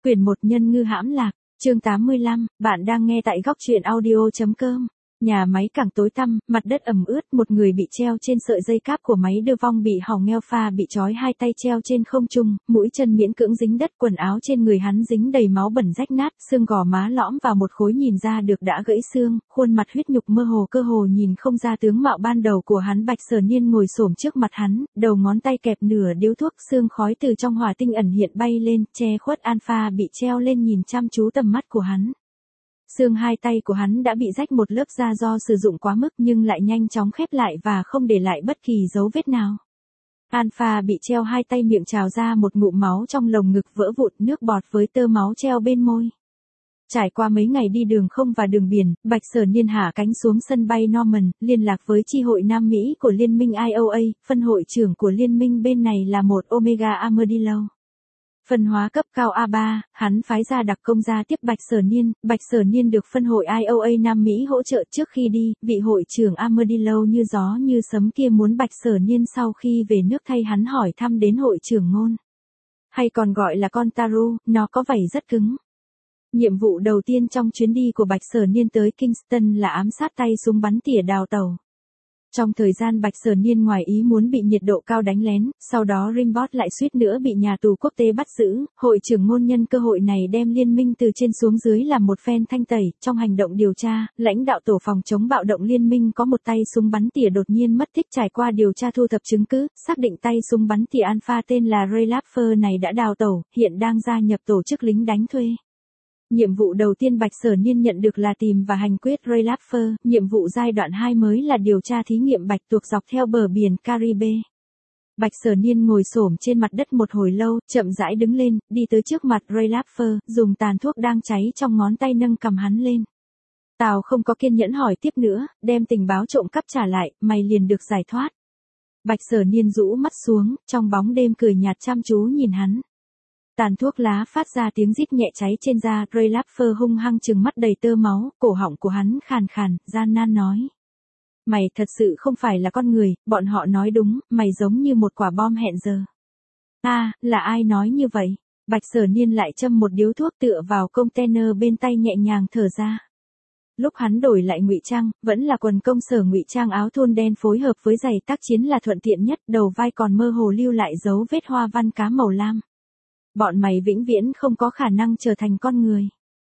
Quyển 1 Nhân ngư hãm lạc, chương 85, bạn đang nghe tại góc truyện audio.com. Nhà máy càng tối tăm, mặt đất ẩm ướt, một người bị treo trên sợi dây cáp của máy đưa vong bị hỏng ngheo pha bị trói hai tay treo trên không trung, mũi chân miễn cưỡng dính đất, quần áo trên người hắn dính đầy máu bẩn rách nát, xương gò má lõm vào một khối nhìn ra được đã gãy xương, khuôn mặt huyết nhục mơ hồ cơ hồ nhìn không ra tướng mạo ban đầu của hắn. Bạch Sở Niên ngồi xổm trước mặt hắn, đầu ngón tay kẹp nửa điếu thuốc, xương khói từ trong hỏa tinh ẩn hiện bay lên, che khuất Alpha bị treo lên nhìn chăm chú tầm mắt của hắn. Xương hai tay của hắn đã bị rách một lớp da do sử dụng quá mức nhưng lại nhanh chóng khép lại và không để lại bất kỳ dấu vết nào. Alpha bị treo hai tay, miệng trào ra một ngụm máu trong lồng ngực vỡ vụn, nước bọt với tơ máu treo bên môi. Trải qua mấy ngày đi đường không và đường biển, Bạch Sở Niên hạ cánh xuống sân bay Norman, liên lạc với chi hội Nam Mỹ của liên minh IOA, phân hội trưởng của liên minh bên này là một Omega Armadillo. Phân hóa cấp cao A3, hắn phái ra đặc công ra tiếp Bạch Sở Niên được phân hội IOA Nam Mỹ hỗ trợ trước khi đi, vị hội trưởng Armadillo như gió như sấm kia muốn Bạch Sở Niên sau khi về nước thay hắn hỏi thăm đến hội trưởng Ngôn. Hay còn gọi là con Taru, nó có vảy rất cứng. Nhiệm vụ đầu tiên trong chuyến đi của Bạch Sở Niên tới Kingston là ám sát tay súng bắn tỉa đào tẩu. Trong thời gian Bạch Sở Niên ngoài ý muốn bị nhiệt độ cao đánh lén, sau đó Rimbot lại suýt nữa bị nhà tù quốc tế bắt giữ, hội trưởng Ngôn nhân cơ hội này đem liên minh từ trên xuống dưới làm một phen thanh tẩy. Trong hành động điều tra, lãnh đạo tổ phòng chống bạo động liên minh có một tay súng bắn tỉa đột nhiên mất tích. Trải qua điều tra thu thập chứng cứ, xác định tay súng bắn tỉa Alpha tên là Ray Laffer này đã đào tẩu, hiện đang gia nhập tổ chức lính đánh thuê. Nhiệm vụ đầu tiên Bạch Sở Niên nhận được là tìm và hành quyết Ray Laffer, nhiệm vụ giai đoạn 2 mới là điều tra thí nghiệm bạch tuộc dọc theo bờ biển Caribe. Bạch Sở Niên ngồi xổm trên mặt đất một hồi lâu, chậm rãi đứng lên, đi tới trước mặt Ray Laffer, dùng tàn thuốc đang cháy trong ngón tay nâng cầm hắn lên. Tao không có kiên nhẫn hỏi tiếp nữa, đem tình báo trộm cắp trả lại, mày liền được giải thoát. Bạch Sở Niên rũ mắt xuống, trong bóng đêm cười nhạt chăm chú nhìn hắn. Tàn thuốc lá phát ra tiếng rít nhẹ cháy trên da, Ray Laffer hung hăng trừng mắt đầy tơ máu, cổ họng của hắn khàn khàn, gian nan nói. Mày thật sự không phải là con người, bọn họ nói đúng, mày giống như một quả bom hẹn giờ. Là ai nói như vậy? Bạch Sở Niên lại châm một điếu thuốc tựa vào container bên tay nhẹ nhàng thở ra. Lúc hắn đổi lại ngụy trang, vẫn là quần công sở ngụy trang áo thun đen phối hợp với giày tác chiến là thuận tiện nhất, đầu vai còn mơ hồ lưu lại dấu vết hoa văn cá màu lam. Bọn mày vĩnh viễn không có khả năng trở thành con người.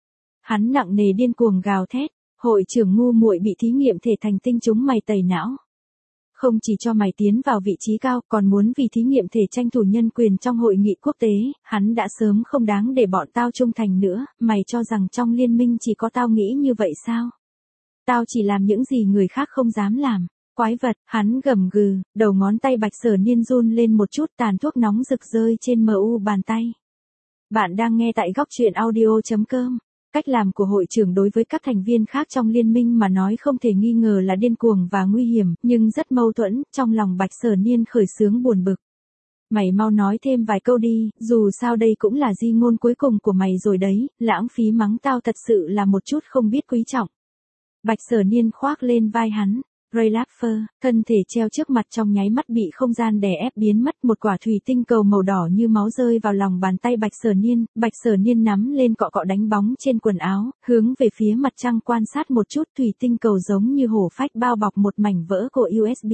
Hắn nặng nề điên cuồng gào thét, hội trưởng ngu muội bị thí nghiệm thể thành tinh chúng mày tẩy não. Không chỉ cho mày tiến vào vị trí cao, còn muốn vì thí nghiệm thể tranh thủ nhân quyền trong hội nghị quốc tế, hắn đã sớm không đáng để bọn tao trung thành nữa, mày cho rằng trong liên minh chỉ có tao nghĩ như vậy sao? Tao chỉ làm những gì người khác không dám làm. Quái vật, hắn gầm gừ, đầu ngón tay Bạch Sở Niên run lên một chút, tàn thuốc nóng rực rơi trên mu bàn tay. Bạn đang nghe tại góc truyện audio.com. Cách làm của hội trưởng đối với các thành viên khác trong liên minh mà nói không thể nghi ngờ là điên cuồng và nguy hiểm, nhưng rất mâu thuẫn, trong lòng Bạch Sở Niên khởi xướng buồn bực. Mày mau nói thêm vài câu đi, dù sao đây cũng là di ngôn cuối cùng của mày rồi đấy, lãng phí mắng tao thật sự là một chút không biết quý trọng. Bạch Sở Niên khoác lên vai hắn. Ray Laffer, thân thể treo trước mặt trong nháy mắt bị không gian đè ép biến mất, một quả thủy tinh cầu màu đỏ như máu rơi vào lòng bàn tay Bạch Sở Niên nắm lên cọ cọ đánh bóng trên quần áo, hướng về phía mặt trăng quan sát một chút, thủy tinh cầu giống như hổ phách bao bọc một mảnh vỡ của USB.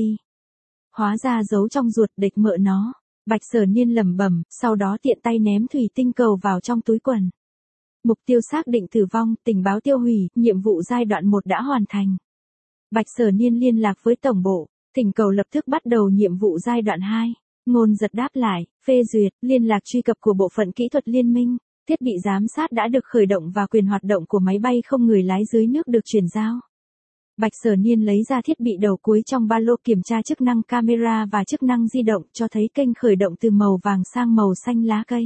Hóa ra giấu trong ruột địch mợ nó, Bạch Sở Niên lẩm bẩm, sau đó tiện tay ném thủy tinh cầu vào trong túi quần. Mục tiêu xác định tử vong, tình báo tiêu hủy, nhiệm vụ giai đoạn 1 đã hoàn thành. Bạch Sở Niên liên lạc với tổng bộ, thỉnh cầu lập tức bắt đầu nhiệm vụ giai đoạn 2. Ngôn giật đáp lại, phê duyệt, liên lạc truy cập của bộ phận kỹ thuật liên minh, thiết bị giám sát đã được khởi động và quyền hoạt động của máy bay không người lái dưới nước được chuyển giao. Bạch Sở Niên lấy ra thiết bị đầu cuối trong ba lô kiểm tra chức năng camera và chức năng di động, cho thấy kênh khởi động từ màu vàng sang màu xanh lá cây.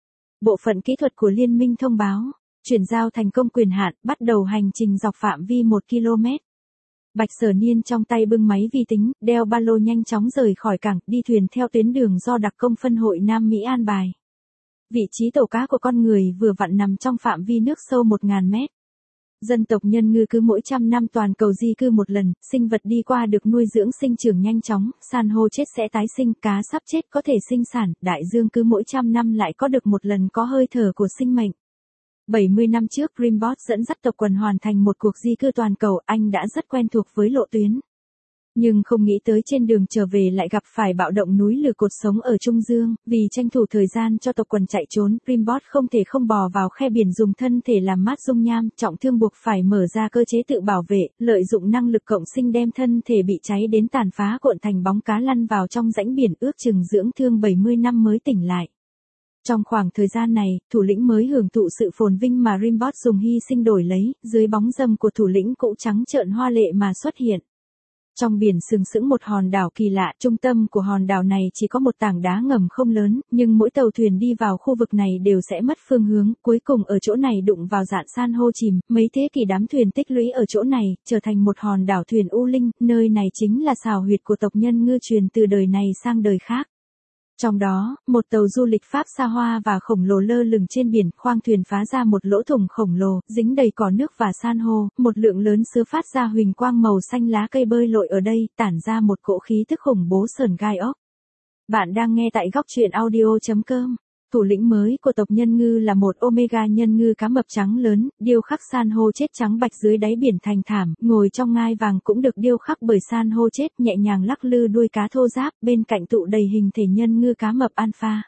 Bộ phận kỹ thuật của liên minh thông báo, chuyển giao thành công quyền hạn, bắt đầu hành trình dọc phạm vi 1 km. Bạch Sở Niên trong tay bưng máy vi tính, đeo ba lô nhanh chóng rời khỏi cảng, đi thuyền theo tuyến đường do đặc công phân hội Nam Mỹ an bài. Vị trí tàu cá của con người vừa vặn nằm trong phạm vi nước sâu 1.000 mét. Dân tộc nhân ngư cứ mỗi 100 năm toàn cầu di cư một lần, sinh vật đi qua được nuôi dưỡng sinh trưởng nhanh chóng, san hô chết sẽ tái sinh, cá sắp chết có thể sinh sản, đại dương cứ mỗi 100 năm lại có được một lần có hơi thở của sinh mệnh. 70 năm trước Grimbot dẫn dắt tộc quần hoàn thành một cuộc di cư toàn cầu, anh đã rất quen thuộc với lộ tuyến. Nhưng không nghĩ tới trên đường trở về lại gặp phải bạo động núi lửa cột sống ở Trung Dương, vì tranh thủ thời gian cho tộc quần chạy trốn, Grimbot không thể không bò vào khe biển dùng thân thể làm mát dung nham, trọng thương buộc phải mở ra cơ chế tự bảo vệ, lợi dụng năng lực cộng sinh đem thân thể bị cháy đến tàn phá cuộn thành bóng cá lăn vào trong rãnh biển, ước chừng dưỡng thương 70 năm mới tỉnh lại. Trong khoảng thời gian này, thủ lĩnh mới hưởng thụ sự phồn vinh mà Grimbot dùng hy sinh đổi lấy, dưới bóng râm của thủ lĩnh cũ trắng trợn hoa lệ mà xuất hiện. Trong biển sừng sững một hòn đảo kỳ lạ, trung tâm của hòn đảo này chỉ có một tảng đá ngầm không lớn, nhưng mỗi tàu thuyền đi vào khu vực này đều sẽ mất phương hướng, cuối cùng ở chỗ này đụng vào dạn san hô chìm, mấy thế kỷ đám thuyền tích lũy ở chỗ này, trở thành một hòn đảo thuyền u linh, nơi này chính là xào huyệt của tộc nhân ngư truyền từ đời này sang đời khác. Trong đó, một tàu du lịch Pháp xa hoa và khổng lồ lơ lửng trên biển, khoang thuyền phá ra một lỗ thủng khổng lồ, dính đầy cỏ nước và san hô, một lượng lớn sứa phát ra huỳnh quang màu xanh lá cây bơi lội ở đây, tản ra một cỗ khí tức khủng bố sởn gai óc. Bạn đang nghe tại góc truyện audio.com. Thủ lĩnh mới của tộc nhân ngư là một Omega nhân ngư cá mập trắng lớn, điêu khắc san hô chết trắng bạch dưới đáy biển thành thảm, ngồi trong ngai vàng cũng được điêu khắc bởi san hô chết, nhẹ nhàng lắc lư đuôi cá thô ráp, bên cạnh tụ đầy hình thể nhân ngư cá mập alpha.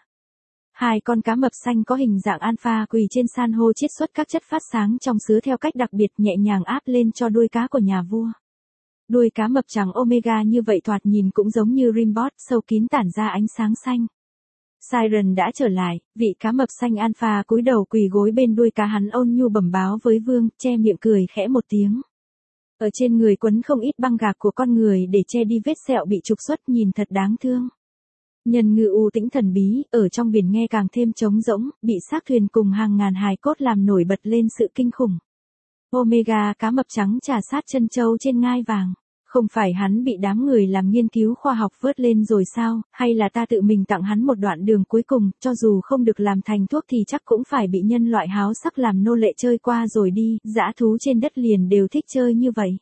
Hai con cá mập xanh có hình dạng alpha quỳ trên san hô chết xuất các chất phát sáng trong sứa theo cách đặc biệt, nhẹ nhàng áp lên cho đuôi cá của nhà vua. Đuôi cá mập trắng Omega như vậy thoạt nhìn cũng giống như Grimbot, sâu kín tản ra ánh sáng xanh. Siren đã trở lại, vị cá mập xanh alpha cúi đầu quỳ gối bên đuôi cá, hắn ôn nhu bẩm báo với vương, che miệng cười khẽ một tiếng. Ở trên người quấn không ít băng gạc của con người để che đi vết sẹo bị trục xuất, nhìn thật đáng thương. Nhân ngư u tĩnh thần bí, ở trong biển nghe càng thêm trống rỗng, bị xác thuyền cùng hàng ngàn hài cốt làm nổi bật lên sự kinh khủng. Omega cá mập trắng trà sát chân châu trên ngai vàng. Không phải hắn bị đám người làm nghiên cứu khoa học vớt lên rồi sao, hay là ta tự mình tặng hắn một đoạn đường cuối cùng, cho dù không được làm thành thuốc thì chắc cũng phải bị nhân loại háo sắc làm nô lệ chơi qua rồi đi, dã thú trên đất liền đều thích chơi như vậy.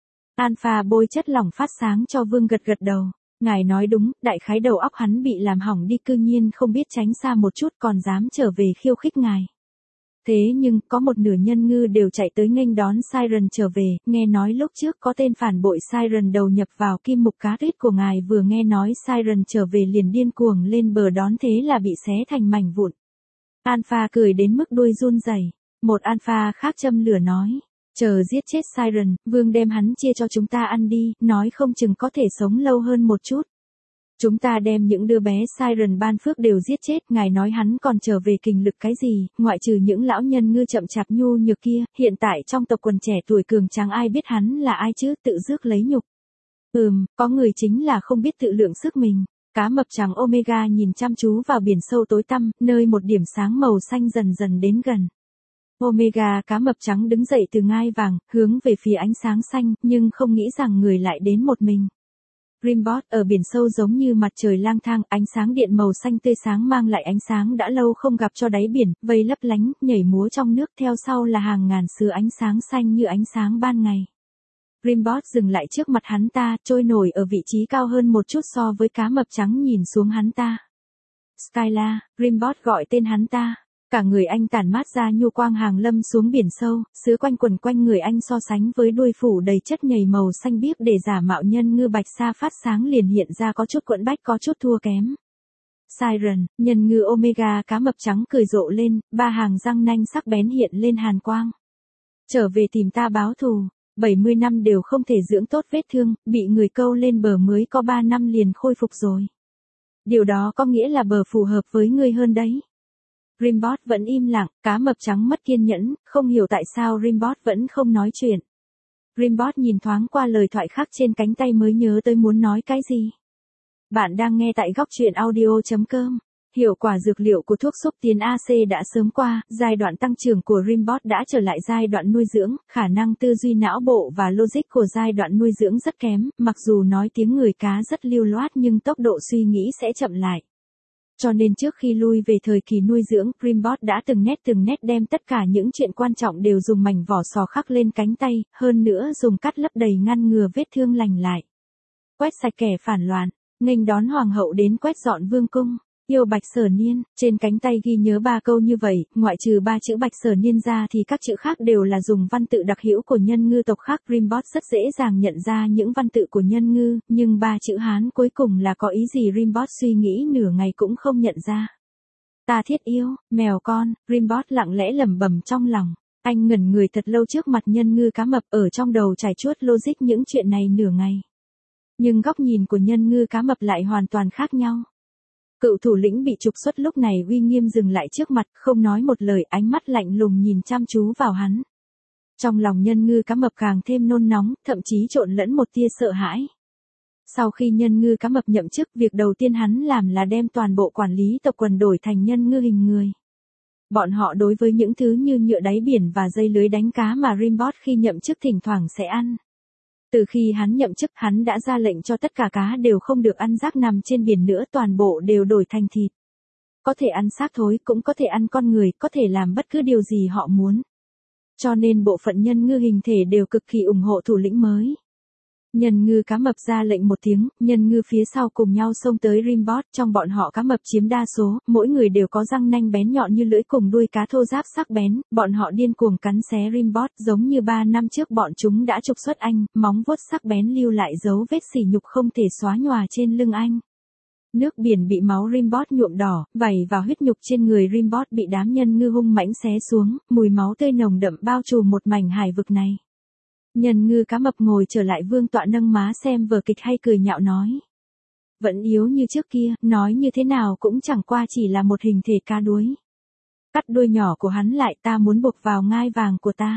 Alpha bôi chất lỏng phát sáng cho vương gật gật đầu. Ngài nói đúng, đại khái đầu óc hắn bị làm hỏng đi, cư nhiên không biết tránh xa một chút còn dám trở về khiêu khích ngài. Thế nhưng, có một nửa nhân ngư đều chạy tới nghênh đón Siren trở về, nghe nói lúc trước có tên phản bội Siren đầu nhập vào kim mục cá tuyết của ngài, vừa nghe nói Siren trở về liền điên cuồng lên bờ đón, thế là bị xé thành mảnh vụn. Alpha cười đến mức đuôi run rẩy. Một Alpha khác châm lửa nói, chờ giết chết Siren, vương đem hắn chia cho chúng ta ăn đi, nói không chừng có thể sống lâu hơn một chút. Chúng ta đem những đứa bé Siren ban phước đều giết chết, ngài nói hắn còn trở về kình lực cái gì, ngoại trừ những lão nhân ngư chậm chạp nhu nhược kia, hiện tại trong tộc quần trẻ tuổi cường tráng ai biết hắn là ai chứ, tự rước lấy nhục. Có người chính là không biết tự lượng sức mình. Cá mập trắng Omega nhìn chăm chú vào biển sâu tối tăm, nơi một điểm sáng màu xanh dần dần đến gần. Omega cá mập trắng đứng dậy từ ngai vàng, hướng về phía ánh sáng xanh, nhưng không nghĩ rằng người lại đến một mình. Grimbot ở biển sâu giống như mặt trời lang thang, ánh sáng điện màu xanh tươi sáng mang lại ánh sáng đã lâu không gặp cho đáy biển, vây lấp lánh, nhảy múa trong nước, theo sau là hàng ngàn sứa ánh sáng xanh như ánh sáng ban ngày. Grimbot dừng lại trước mặt hắn ta, trôi nổi ở vị trí cao hơn một chút so với cá mập trắng nhìn xuống hắn ta. Skyla, Grimbot gọi tên hắn ta. Cả người anh tản mát ra nhu quang hàng lâm xuống biển sâu, sứa quanh quần quanh người anh so sánh với đuôi phủ đầy chất nhầy màu xanh biếc để giả mạo nhân ngư bạch sa phát sáng liền hiện ra có chút quẫn bách, có chút thua kém. Siren, nhân ngư Omega cá mập trắng cười rộ lên, ba hàng răng nanh sắc bén hiện lên hàn quang. Trở về tìm ta báo thù, 70 năm đều không thể dưỡng tốt vết thương, bị người câu lên bờ mới có 3 năm liền khôi phục rồi. Điều đó có nghĩa là bờ phù hợp với ngươi hơn đấy. Grimbot vẫn im lặng, cá mập trắng mất kiên nhẫn, không hiểu tại sao Grimbot vẫn không nói chuyện. Grimbot nhìn thoáng qua lời thoại khắc trên cánh tay mới nhớ tới muốn nói cái gì. Bạn đang nghe tại góc truyện audio.com. Hiệu quả dược liệu của thuốc xúc tiến AC đã sớm qua, giai đoạn tăng trưởng của Grimbot đã trở lại giai đoạn nuôi dưỡng, khả năng tư duy não bộ và logic của giai đoạn nuôi dưỡng rất kém, mặc dù nói tiếng người cá rất lưu loát nhưng tốc độ suy nghĩ sẽ chậm lại. Cho nên trước khi lui về thời kỳ nuôi dưỡng, Grimbot đã từng nét đem tất cả những chuyện quan trọng đều dùng mảnh vỏ sò khắc lên cánh tay, hơn nữa dùng cắt lấp đầy ngăn ngừa vết thương lành lại. Quét sạch kẻ phản loạn, nghênh đón hoàng hậu đến quét dọn vương cung. Yêu Bạch Sở Niên, trên cánh tay ghi nhớ 3 câu như vậy, ngoại trừ 3 chữ Bạch Sở Niên ra thì các chữ khác đều là dùng văn tự đặc hữu của nhân ngư tộc khác. Rimbot rất dễ dàng nhận ra những văn tự của nhân ngư, nhưng 3 chữ Hán cuối cùng là có ý gì Rimbot suy nghĩ nửa ngày cũng không nhận ra. Ta thiết yêu, mèo con, Rimbot lặng lẽ lẩm bẩm trong lòng. Anh ngẩn người thật lâu trước mặt nhân ngư cá mập, ở trong đầu trải chuốt logic những chuyện này nửa ngày. Nhưng góc nhìn của nhân ngư cá mập lại hoàn toàn khác nhau. Cựu thủ lĩnh bị trục xuất lúc này uy nghiêm dừng lại trước mặt, không nói một lời, ánh mắt lạnh lùng nhìn chăm chú vào hắn. Trong lòng nhân ngư cá mập càng thêm nôn nóng, thậm chí trộn lẫn một tia sợ hãi. Sau khi nhân ngư cá mập nhậm chức, việc đầu tiên hắn làm là đem toàn bộ quản lý tộc quần đổi thành nhân ngư hình người. Bọn họ đối với những thứ như nhựa đáy biển và dây lưới đánh cá mà Rimbot khi nhậm chức thỉnh thoảng sẽ ăn. Từ khi hắn nhậm chức, hắn đã ra lệnh cho tất cả cá đều không được ăn rác nằm trên biển nữa, toàn bộ đều đổi thành thịt. Có thể ăn xác thối, cũng có thể ăn con người, có thể làm bất cứ điều gì họ muốn. Cho nên bộ phận nhân ngư hình thể đều cực kỳ ủng hộ thủ lĩnh mới. Nhân ngư cá mập ra lệnh một tiếng, nhân ngư phía sau cùng nhau xông tới Rimbot, trong bọn họ cá mập chiếm đa số, mỗi người đều có răng nanh bén nhọn như lưỡi cùng đuôi cá thô ráp sắc bén, bọn họ điên cuồng cắn xé Rimbot, giống như 3 năm trước bọn chúng đã trục xuất anh, móng vuốt sắc bén lưu lại dấu vết sỉ nhục không thể xóa nhòa trên lưng anh. Nước biển bị máu Rimbot nhuộm đỏ, vẩy vào huyết nhục trên người Rimbot bị đám nhân ngư hung mãnh xé xuống, mùi máu tươi nồng đậm bao trùm một mảnh hải vực này. Nhân ngư cá mập ngồi trở lại vương tọa nâng má xem vở kịch hay cười nhạo nói. Vẫn yếu như trước kia, nói như thế nào cũng chẳng qua chỉ là một hình thể cá đuối. Cắt đuôi nhỏ của hắn lại, ta muốn buộc vào ngai vàng của ta.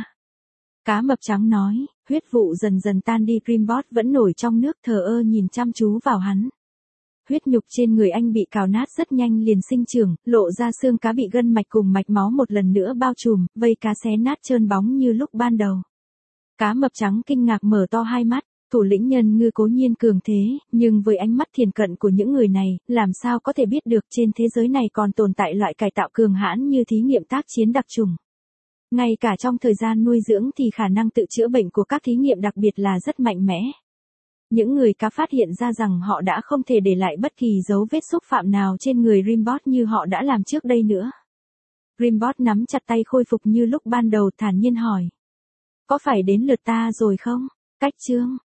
Cá mập trắng nói, huyết vụ dần dần tan đi, Rimbot vẫn nổi trong nước thờ ơ nhìn chăm chú vào hắn. Huyết nhục trên người anh bị cào nát rất nhanh liền sinh trưởng, lộ ra xương cá bị gân mạch cùng mạch máu một lần nữa bao trùm, vây cá xé nát trơn bóng như lúc ban đầu. Cá mập trắng kinh ngạc mở to hai mắt, thủ lĩnh nhân ngư cố nhiên cường thế, nhưng với ánh mắt thiền cận của những người này, làm sao có thể biết được trên thế giới này còn tồn tại loại cải tạo cường hãn như thí nghiệm tác chiến đặc trùng. Ngay cả trong thời gian nuôi dưỡng thì khả năng tự chữa bệnh của các thí nghiệm đặc biệt là rất mạnh mẽ. Những người cá phát hiện ra rằng họ đã không thể để lại bất kỳ dấu vết xúc phạm nào trên người Rimbot như họ đã làm trước đây nữa. Rimbot nắm chặt tay khôi phục như lúc ban đầu, thản nhiên hỏi. Có phải đến lượt ta rồi không? Cách chương